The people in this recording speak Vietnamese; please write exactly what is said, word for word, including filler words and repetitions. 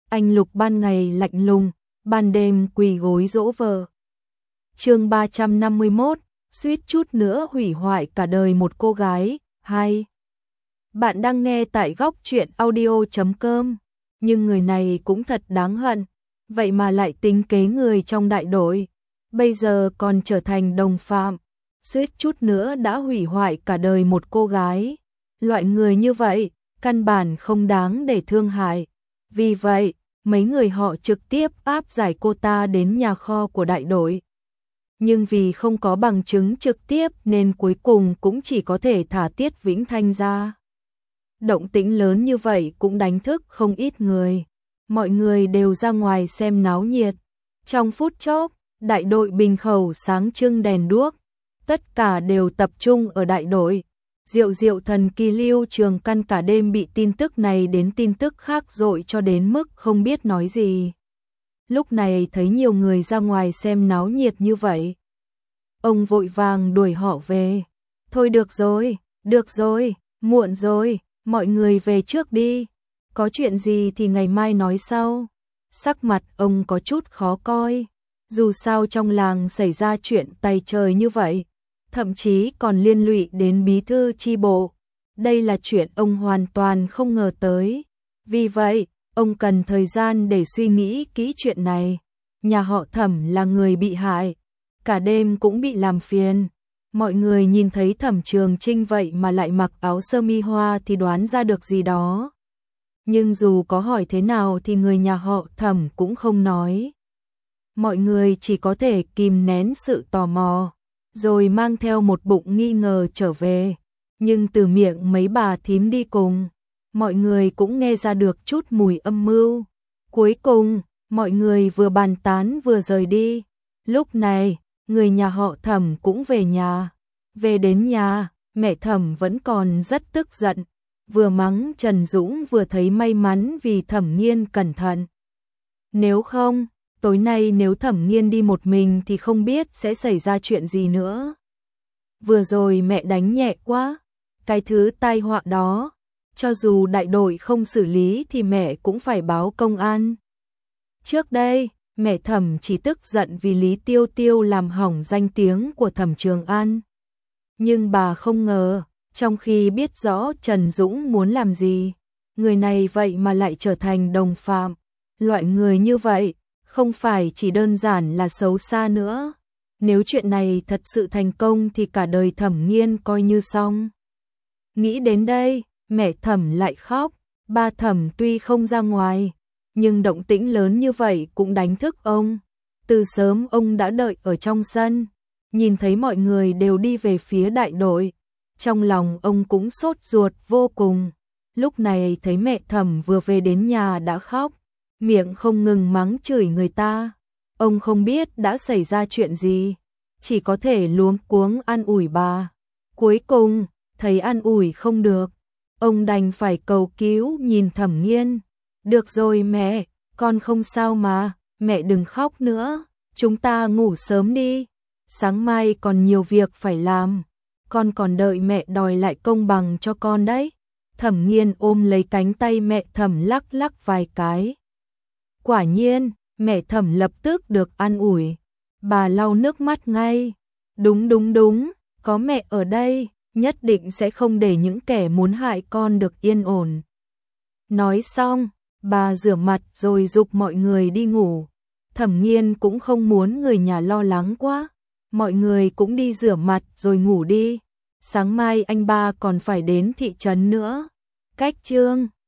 Anh Lục ban ngày lạnh lùng, ban đêm quỳ gối dỗ vợ. Chương ba trăm năm mươi mốt, suýt chút nữa hủy hoại cả đời một cô gái. Hai. Bạn đang nghe tại góc truyện audio chấm com, nhưng người này cũng thật đáng hận, vậy mà lại tính kế người trong đại đội, bây giờ còn trở thành đồng phạm, suýt chút nữa đã hủy hoại cả đời một cô gái. Loại người như vậy, căn bản không đáng để thương hại. Vì vậy, mấy người họ trực tiếp áp giải cô ta đến nhà kho của đại đội. Nhưng vì không có bằng chứng trực tiếp nên cuối cùng cũng chỉ có thể thả Tiết Vĩnh Thanh ra. Động tĩnh lớn như vậy cũng đánh thức không ít người. Mọi người đều ra ngoài xem náo nhiệt. Trong phút chốc, đại đội Bình Khẩu sáng trưng đèn đuốc. Tất cả đều tập trung ở đại đội. Diệu Diệu thần kỳ Lưu Trường Căn cả đêm bị tin tức này đến tin tức khác dội cho đến mức không biết nói gì. Lúc này thấy nhiều người ra ngoài xem náo nhiệt như vậy, ông vội vàng đuổi họ về. Thôi được rồi, được rồi, muộn rồi, mọi người về trước đi. Có chuyện gì thì ngày mai nói sau. Sắc mặt ông có chút khó coi. Dù sao trong làng xảy ra chuyện tày trời như vậy, thậm chí còn liên lụy đến bí thư chi bộ. Đây là chuyện ông hoàn toàn không ngờ tới. Vì vậy, ông cần thời gian để suy nghĩ kỹ chuyện này. Nhà họ Thẩm là người bị hại, cả đêm cũng bị làm phiền. Mọi người nhìn thấy Thẩm Trường Trinh vậy mà lại mặc áo sơ mi hoa thì đoán ra được gì đó. Nhưng dù có hỏi thế nào thì người nhà họ Thẩm cũng không nói. Mọi người chỉ có thể kìm nén sự tò mò, rồi mang theo một bụng nghi ngờ trở về. Nhưng từ miệng mấy bà thím đi cùng, mọi người cũng nghe ra được chút mùi âm mưu. Cuối cùng, mọi người vừa bàn tán vừa rời đi. Lúc này, người nhà họ Thẩm cũng về nhà. Về đến nhà, mẹ Thẩm vẫn còn rất tức giận, vừa mắng Trần Dũng vừa thấy may mắn vì Thẩm Nghiên cẩn thận. Nếu không, tối nay nếu Thẩm Nghiên đi một mình thì không biết sẽ xảy ra chuyện gì nữa. Vừa rồi mẹ đánh nhẹ quá, cái thứ tai họa đó, cho dù đại đội không xử lý thì mẹ cũng phải báo công an. Trước đây, mẹ Thẩm chỉ tức giận vì Lý Tiêu Tiêu làm hỏng danh tiếng của Thẩm Trường An. Nhưng bà không ngờ, trong khi biết rõ Trần Dũng muốn làm gì, người này vậy mà lại trở thành đồng phạm. Loại người như vậy, không phải chỉ đơn giản là xấu xa nữa. Nếu chuyện này thật sự thành công thì cả đời Thẩm Nghiên coi như xong. Nghĩ đến đây, mẹ Thẩm lại khóc. Ba Thẩm tuy không ra ngoài, nhưng động tĩnh lớn như vậy cũng đánh thức ông. Từ sớm ông đã đợi ở trong sân, nhìn thấy mọi người đều đi về phía đại đội. Trong lòng ông cũng sốt ruột vô cùng. Lúc này thấy mẹ Thẩm vừa về đến nhà đã khóc, miệng không ngừng mắng chửi người ta. Ông không biết đã xảy ra chuyện gì, chỉ có thể luống cuống an ủi bà. Cuối cùng, thấy an ủi không được, ông đành phải cầu cứu nhìn Thẩm Nghiên. Được rồi mẹ, con không sao mà, mẹ đừng khóc nữa, chúng ta ngủ sớm đi. Sáng mai còn nhiều việc phải làm, con còn đợi mẹ đòi lại công bằng cho con đấy. Thẩm Nghiên ôm lấy cánh tay mẹ Thẩm lắc lắc vài cái. Quả nhiên, mẹ Thẩm lập tức được an ủi. Bà lau nước mắt ngay. Đúng đúng đúng, có mẹ ở đây, nhất định sẽ không để những kẻ muốn hại con được yên ổn. Nói xong, bà rửa mặt rồi giục mọi người đi ngủ. Thẩm Nghiên cũng không muốn người nhà lo lắng quá. Mọi người cũng đi rửa mặt rồi ngủ đi. Sáng mai anh ba còn phải đến thị trấn nữa. Cách chương